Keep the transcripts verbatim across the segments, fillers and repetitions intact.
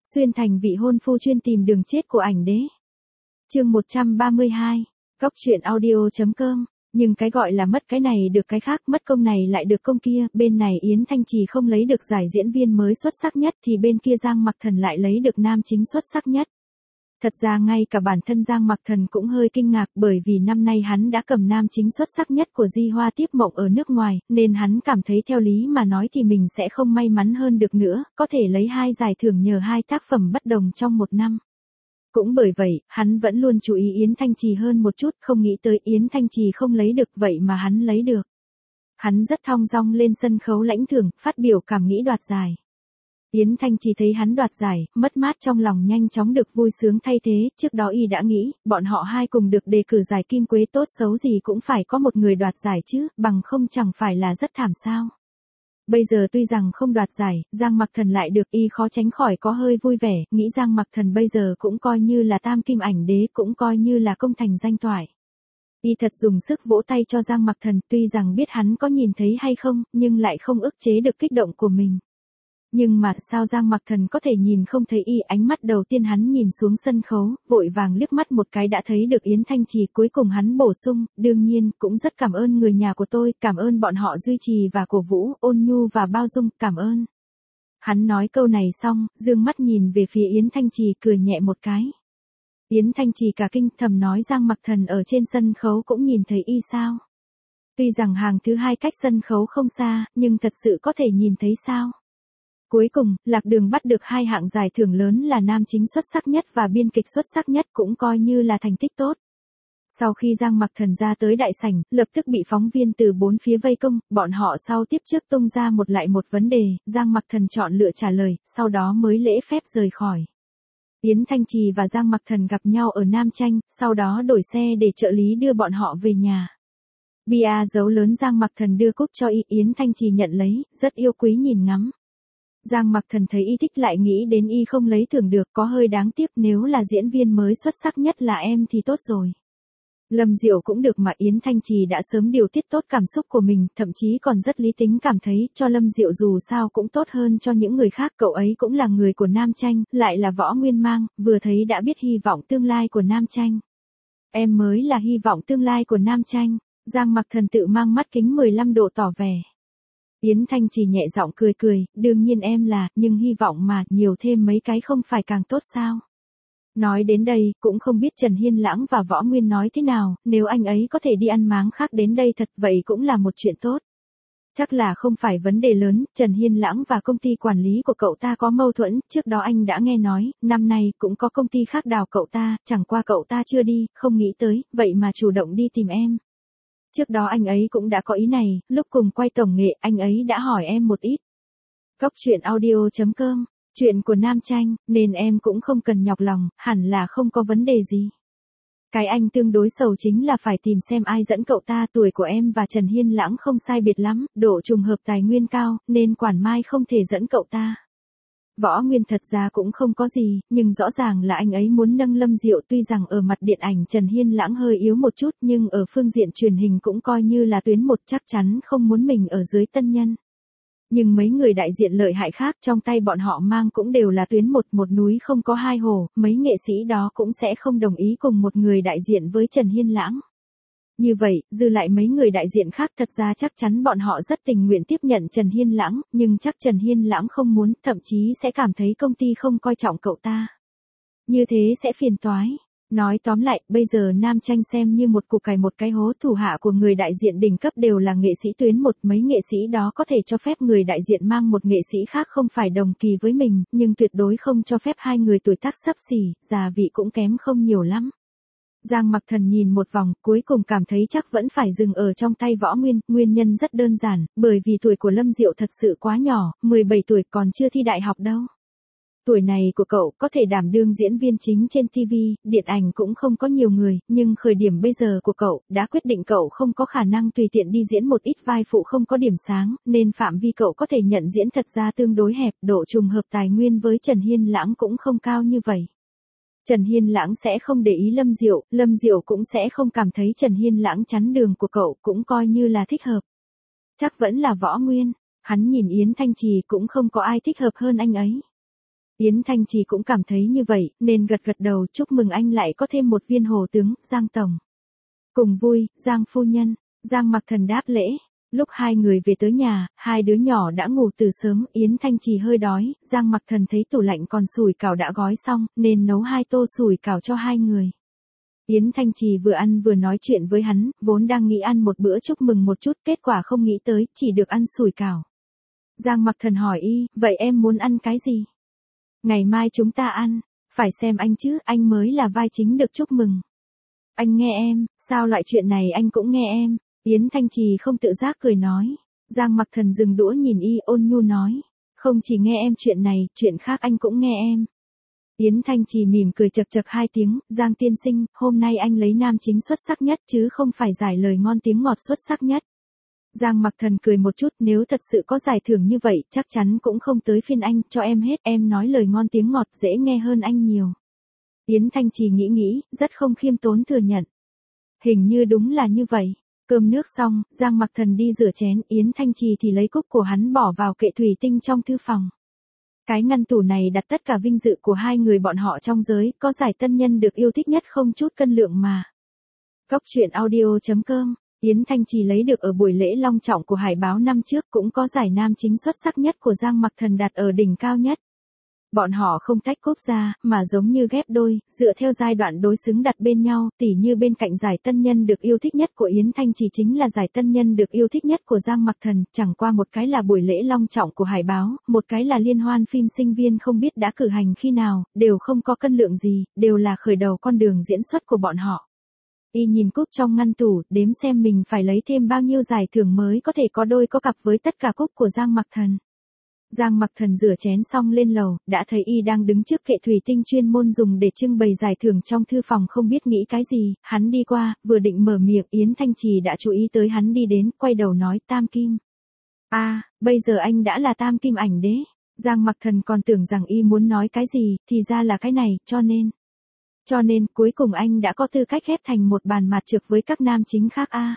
Xuyên thành vị hôn phu chuyên tìm đường chết của ảnh đế. Chương một trăm ba mươi hai, Góc truyện audio chấm com. Nhưng cái gọi là mất cái này được cái khác, mất công này lại được công kia, bên này Yến Thanh Trì không lấy được giải diễn viên mới xuất sắc nhất thì bên kia Giang Mặc Thần lại lấy được nam chính xuất sắc nhất. Thật ra ngay cả bản thân Giang Mặc Thần cũng hơi kinh ngạc, bởi vì năm nay hắn đã cầm nam chính xuất sắc nhất của Di Hoa Tiếp Mộng ở nước ngoài, nên hắn cảm thấy theo lý mà nói thì mình sẽ không may mắn hơn được nữa, có thể lấy hai giải thưởng nhờ hai tác phẩm bất đồng trong một năm. Cũng bởi vậy, hắn vẫn luôn chú ý Yến Thanh Trì hơn một chút, không nghĩ tới Yến Thanh Trì không lấy được vậy mà hắn lấy được. Hắn rất thong dong lên sân khấu lãnh thưởng, phát biểu cảm nghĩ đoạt giải. Yến Thanh Trì thấy hắn đoạt giải, mất mát trong lòng nhanh chóng được vui sướng thay thế, trước đó y đã nghĩ, bọn họ hai cùng được đề cử giải Kim Quế tốt xấu gì cũng phải có một người đoạt giải chứ, bằng không chẳng phải là rất thảm sao. Bây giờ tuy rằng không đoạt giải, Giang Mặc Thần lại được, y khó tránh khỏi có hơi vui vẻ, nghĩ Giang Mặc Thần bây giờ cũng coi như là tam kim ảnh đế, cũng coi như là công thành danh toại. Y thật dùng sức vỗ tay cho Giang Mặc Thần, tuy rằng biết hắn có nhìn thấy hay không, nhưng lại không ức chế được kích động của mình. Nhưng mà sao Giang Mặc Thần có thể nhìn không thấy y, ánh mắt đầu tiên hắn nhìn xuống sân khấu, vội vàng liếc mắt một cái đã thấy được Yến Thanh Trì, cuối cùng hắn bổ sung, đương nhiên, cũng rất cảm ơn người nhà của tôi, cảm ơn bọn họ duy trì và cổ vũ, ôn nhu và bao dung, cảm ơn. Hắn nói câu này xong, dương mắt nhìn về phía Yến Thanh Trì cười nhẹ một cái. Yến Thanh Trì cả kinh, thầm nói Giang Mặc Thần ở trên sân khấu cũng nhìn thấy y sao? Tuy rằng hàng thứ hai cách sân khấu không xa, nhưng thật sự có thể nhìn thấy sao? Cuối cùng, Lạc Đường bắt được hai hạng giải thưởng lớn là nam chính xuất sắc nhất và biên kịch xuất sắc nhất, cũng coi như là thành tích tốt. Sau khi Giang Mặc Thần ra tới đại sảnh, lập tức bị phóng viên từ bốn phía vây công, bọn họ sau tiếp trước tung ra một lại một vấn đề, Giang Mặc Thần chọn lựa trả lời, sau đó mới lễ phép rời khỏi. Yến Thanh Trì và Giang Mặc Thần gặp nhau ở Nam Chanh, sau đó đổi xe để trợ lý đưa bọn họ về nhà. Bia dấu lớn Giang Mặc Thần đưa cúp cho y, Yến Thanh Trì nhận lấy, rất yêu quý nhìn ngắm. Giang Mặc Thần thấy y thích lại nghĩ đến y không lấy thưởng được, có hơi đáng tiếc, nếu là diễn viên mới xuất sắc nhất là em thì tốt rồi. Lâm Diệu cũng được mà Yến Thanh Trì đã sớm điều tiết tốt cảm xúc của mình, thậm chí còn rất lý tính cảm thấy cho Lâm Diệu dù sao cũng tốt hơn cho những người khác, cậu ấy cũng là người của Nam Chanh, lại là Võ Nguyên Mang, vừa thấy đã biết hy vọng tương lai của Nam Chanh. Em mới là hy vọng tương lai của Nam Chanh, Giang Mặc Thần tự mang mắt kính mười lăm độ tỏ vẻ. Yến Thanh Trì nhẹ giọng cười cười, đương nhiên em là, nhưng hy vọng mà, nhiều thêm mấy cái không phải càng tốt sao? Nói đến đây, cũng không biết Trần Hiên Lãng và Võ Nguyên nói thế nào, nếu anh ấy có thể đi ăn máng khác đến đây thật vậy cũng là một chuyện tốt. Chắc là không phải vấn đề lớn, Trần Hiên Lãng và công ty quản lý của cậu ta có mâu thuẫn, trước đó anh đã nghe nói, năm nay cũng có công ty khác đào cậu ta, chẳng qua cậu ta chưa đi, không nghĩ tới, vậy mà chủ động đi tìm em. Trước đó anh ấy cũng đã có ý này, lúc cùng quay tổng nghệ, anh ấy đã hỏi em một ít. Góc truyện audio chấm com, chuyện của Nam Chanh, nên em cũng không cần nhọc lòng, hẳn là không có vấn đề gì. Cái anh tương đối sầu chính là phải tìm xem ai dẫn cậu ta, tuổi của em và Trần Hiên Lãng không sai biệt lắm, độ trùng hợp tài nguyên cao, nên Quản Mai không thể dẫn cậu ta. Võ Nguyên thật ra cũng không có gì, nhưng rõ ràng là anh ấy muốn nâng Lâm Diệu, tuy rằng ở mặt điện ảnh Trần Hiên Lãng hơi yếu một chút, nhưng ở phương diện truyền hình cũng coi như là tuyến một, chắc chắn không muốn mình ở dưới tân nhân. Nhưng mấy người đại diện lợi hại khác trong tay bọn họ mang cũng đều là tuyến một, một núi không có hai hồ, mấy nghệ sĩ đó cũng sẽ không đồng ý cùng một người đại diện với Trần Hiên Lãng. Như vậy, dư lại mấy người đại diện khác, thật ra chắc chắn bọn họ rất tình nguyện tiếp nhận Trần Hiên Lãng, nhưng chắc Trần Hiên Lãng không muốn, thậm chí sẽ cảm thấy công ty không coi trọng cậu ta. Như thế sẽ phiền toái. Nói tóm lại, bây giờ Nam Chanh xem như một cục cải một cái hố, thủ hạ của người đại diện đỉnh cấp đều là nghệ sĩ tuyến một, mấy nghệ sĩ đó có thể cho phép người đại diện mang một nghệ sĩ khác không phải đồng kỳ với mình, nhưng tuyệt đối không cho phép hai người tuổi tác xấp xỉ, già vị cũng kém không nhiều lắm. Giang Mặc Thần nhìn một vòng, cuối cùng cảm thấy chắc vẫn phải dừng ở trong tay Võ Nguyên, nguyên nhân rất đơn giản, bởi vì tuổi của Lâm Diệu thật sự quá nhỏ, mười bảy tuổi còn chưa thi đại học đâu. Tuổi này của cậu có thể đảm đương diễn viên chính trên ti vi, điện ảnh cũng không có nhiều người, nhưng khởi điểm bây giờ của cậu, đã quyết định cậu không có khả năng tùy tiện đi diễn một ít vai phụ không có điểm sáng, nên phạm vi cậu có thể nhận diễn thật ra tương đối hẹp, độ trùng hợp tài nguyên với Trần Hiên Lãng cũng không cao như vậy. Trần Hiên Lãng sẽ không để ý Lâm Diệu, Lâm Diệu cũng sẽ không cảm thấy Trần Hiên Lãng chắn đường của cậu, cũng coi như là thích hợp. Chắc vẫn là Võ Nguyên, hắn nhìn Yến Thanh Trì cũng không có ai thích hợp hơn anh ấy. Yến Thanh Trì cũng cảm thấy như vậy, nên gật gật đầu chúc mừng anh lại có thêm một viên hồ tướng, Giang Tổng. Cùng vui, Giang phu nhân, Giang Mặc Thần đáp lễ. Lúc hai người về tới nhà, hai đứa nhỏ đã ngủ từ sớm, Yến Thanh Trì hơi đói, Giang Mặc Thần thấy tủ lạnh còn sủi cảo đã gói xong, nên nấu hai tô sủi cảo cho hai người. Yến Thanh Trì vừa ăn vừa nói chuyện với hắn, vốn đang nghĩ ăn một bữa chúc mừng một chút, kết quả không nghĩ tới, chỉ được ăn sủi cảo. Giang Mặc Thần hỏi y, vậy em muốn ăn cái gì? Ngày mai chúng ta ăn, phải xem anh chứ, anh mới là vai chính được chúc mừng. Anh nghe em, sao loại chuyện này anh cũng nghe em? Yến Thanh Trì không tự giác cười nói. Giang Mặc Thần dừng đũa nhìn y ôn nhu nói. Không chỉ nghe em chuyện này, chuyện khác anh cũng nghe em. Yến Thanh Trì mỉm cười chật chật hai tiếng. Giang tiên sinh, hôm nay anh lấy nam chính xuất sắc nhất chứ không phải giải lời ngon tiếng ngọt xuất sắc nhất. Giang Mặc Thần cười một chút, nếu thật sự có giải thưởng như vậy, chắc chắn cũng không tới phiên anh, cho em hết, em nói lời ngon tiếng ngọt dễ nghe hơn anh nhiều. Yến Thanh Trì nghĩ nghĩ, rất không khiêm tốn thừa nhận. Hình như đúng là như vậy. Cơm nước xong, Giang Mặc Thần đi rửa chén, Yến Thanh Trì thì lấy cúc của hắn bỏ vào kệ thủy tinh trong thư phòng. Cái ngăn tủ này đặt tất cả vinh dự của hai người bọn họ trong giới, có giải tân nhân được yêu thích nhất không chút cân lượng mà. Cóc truyện audio chấm com, Yến Thanh Trì lấy được ở buổi lễ long trọng của Hải Báo năm trước, cũng có giải nam chính xuất sắc nhất của Giang Mặc Thần đặt ở đỉnh cao nhất. Bọn họ không tách cúp ra, mà giống như ghép đôi, dựa theo giai đoạn đối xứng đặt bên nhau, tỉ như bên cạnh giải tân nhân được yêu thích nhất của Yến Thanh Trì chính là giải tân nhân được yêu thích nhất của Giang Mặc Thần, chẳng qua một cái là buổi lễ long trọng của Hải Báo, một cái là liên hoan phim sinh viên không biết đã cử hành khi nào, đều không có cân lượng gì, đều là khởi đầu con đường diễn xuất của bọn họ. Y nhìn cúp trong ngăn tủ, đếm xem mình phải lấy thêm bao nhiêu giải thưởng mới có thể có đôi có cặp với tất cả cúp của Giang Mặc Thần. Giang Mặc Thần rửa chén xong lên lầu, đã thấy y đang đứng trước kệ thủy tinh chuyên môn dùng để trưng bày giải thưởng trong thư phòng không biết nghĩ cái gì, hắn đi qua, vừa định mở miệng, Yến Thanh Trì đã chú ý tới hắn đi đến, quay đầu nói Tam Kim. A, à, bây giờ anh đã là Tam Kim ảnh đế. Giang Mặc Thần còn tưởng rằng y muốn nói cái gì, thì ra là cái này, cho nên. Cho nên, cuối cùng anh đã có tư cách ghép thành một bàn mặt trược với các nam chính khác a. À.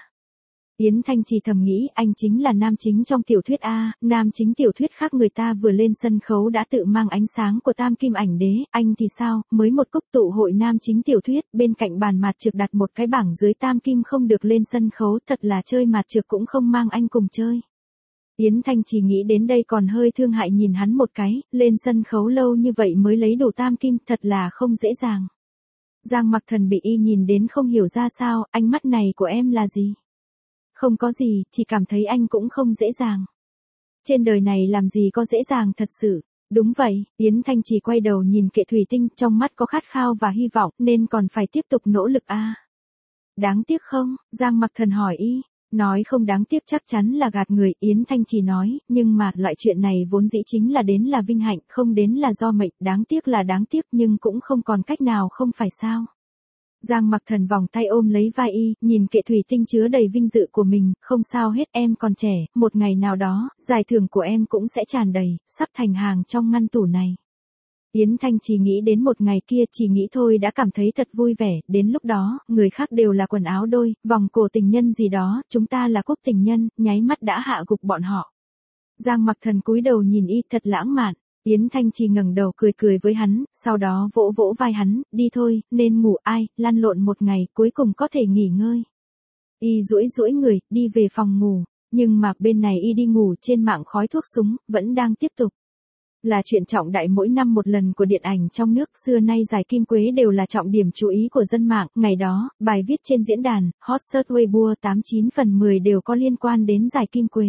Yến Thanh Trì thầm nghĩ, anh chính là nam chính trong tiểu thuyết A, nam chính tiểu thuyết khác người ta vừa lên sân khấu đã tự mang ánh sáng của Tam Kim ảnh đế, anh thì sao, mới một cúp tụ hội nam chính tiểu thuyết, bên cạnh bàn mặt trược đặt một cái bảng dưới Tam Kim không được lên sân khấu, thật là chơi mặt trược cũng không mang anh cùng chơi. Yến Thanh Trì nghĩ đến đây còn hơi thương hại nhìn hắn một cái, lên sân khấu lâu như vậy mới lấy đủ Tam Kim, thật là không dễ dàng. Giang Mặc Thần bị y nhìn đến không hiểu ra sao, ánh mắt này của em là gì? Không có gì, chỉ cảm thấy anh cũng không dễ dàng. Trên đời này làm gì có dễ dàng thật sự. Đúng vậy, Yến Thanh Trì quay đầu nhìn kệ thủy tinh, trong mắt có khát khao và hy vọng, nên còn phải tiếp tục nỗ lực a. À. Đáng tiếc không? Giang Mặc Thần hỏi y. Nói không đáng tiếc chắc chắn là gạt người, Yến Thanh Trì nói, nhưng mà loại chuyện này vốn dĩ chính là đến là vinh hạnh, không đến là do mệnh, đáng tiếc là đáng tiếc nhưng cũng không còn cách nào không phải sao. Giang Mặc Thần vòng tay ôm lấy vai y, nhìn kệ thủy tinh chứa đầy vinh dự của mình, không sao hết, em còn trẻ, một ngày nào đó, giải thưởng của em cũng sẽ tràn đầy, sắp thành hàng trong ngăn tủ này. Yến Thanh Trì nghĩ đến một ngày kia, chỉ nghĩ thôi đã cảm thấy thật vui vẻ, đến lúc đó, người khác đều là quần áo đôi, vòng cổ tình nhân gì đó, chúng ta là cúc tình nhân, nháy mắt đã hạ gục bọn họ. Giang Mặc Thần cúi đầu nhìn y thật lãng mạn. Yến Thanh Trì ngẩng đầu cười cười với hắn, sau đó vỗ vỗ vai hắn, đi thôi, nên ngủ ai, lăn lộn một ngày, cuối cùng có thể nghỉ ngơi. Y duỗi duỗi người, đi về phòng ngủ, nhưng mà bên này y đi ngủ trên mạng khói thuốc súng, vẫn đang tiếp tục. Là chuyện trọng đại mỗi năm một lần của điện ảnh trong nước, xưa nay giải Kim Quế đều là trọng điểm chú ý của dân mạng, ngày đó, bài viết trên diễn đàn, hot search Weibo tám chín phần mười đều có liên quan đến giải Kim Quế.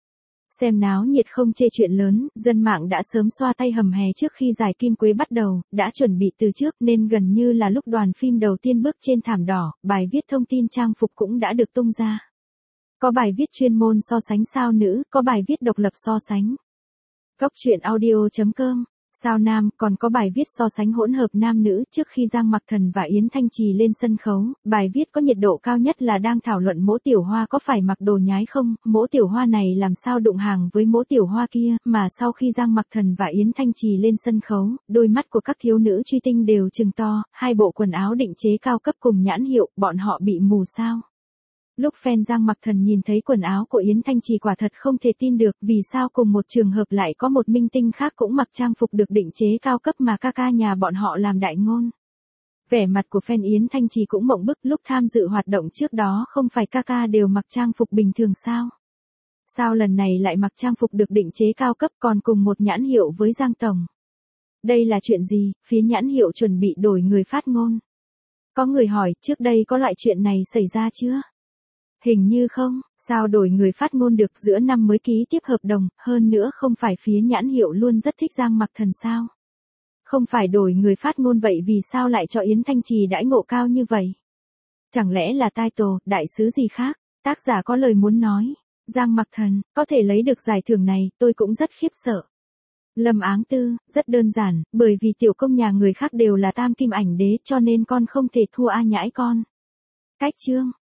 Xem náo nhiệt không chê chuyện lớn, dân mạng đã sớm xoa tay hầm hè trước khi giải Kim Quế bắt đầu, đã chuẩn bị từ trước nên gần như là lúc đoàn phim đầu tiên bước trên thảm đỏ, bài viết thông tin trang phục cũng đã được tung ra. Có bài viết chuyên môn so sánh sao nữ, có bài viết độc lập so sánh. Cóc truyện audio chấm com, sao nam, còn có bài viết so sánh hỗn hợp nam nữ trước khi Giang Mặc Thần và Yến Thanh Trì lên sân khấu, bài viết có nhiệt độ cao nhất là đang thảo luận Mỗ Tiểu Hoa có phải mặc đồ nhái không, Mỗ Tiểu Hoa này làm sao đụng hàng với Mỗ Tiểu Hoa kia, mà sau khi Giang Mặc Thần và Yến Thanh Trì lên sân khấu, đôi mắt của các thiếu nữ truy tinh đều trừng to, hai bộ quần áo định chế cao cấp cùng nhãn hiệu, bọn họ bị mù sao. Lúc fan Giang Mặc Thần nhìn thấy quần áo của Yến Thanh Trì quả thật không thể tin được vì sao cùng một trường hợp lại có một minh tinh khác cũng mặc trang phục được định chế cao cấp mà ca ca nhà bọn họ làm đại ngôn. Vẻ mặt của fan Yến Thanh Trì cũng mộng bức, lúc tham dự hoạt động trước đó không phải ca ca đều mặc trang phục bình thường sao? Sao lần này lại mặc trang phục được định chế cao cấp còn cùng một nhãn hiệu với Giang Tổng? Đây là chuyện gì? Phía nhãn hiệu chuẩn bị đổi người phát ngôn. Có người hỏi, trước đây có loại chuyện này xảy ra chưa? Hình như không, sao đổi người phát ngôn được, giữa năm mới ký tiếp hợp đồng, hơn nữa không phải phía nhãn hiệu luôn rất thích Giang Mặc Thần sao? Không phải đổi người phát ngôn vậy vì sao lại cho Yến Thanh Trì đãi ngộ cao như vậy? Chẳng lẽ là title, đại sứ gì khác? Tác giả có lời muốn nói, Giang Mặc Thần, có thể lấy được giải thưởng này, tôi cũng rất khiếp sợ. Lâm Áng Tư, rất đơn giản, bởi vì tiểu công nhà người khác đều là tam kim ảnh đế cho nên con không thể thua A Nhãi con. Cách chương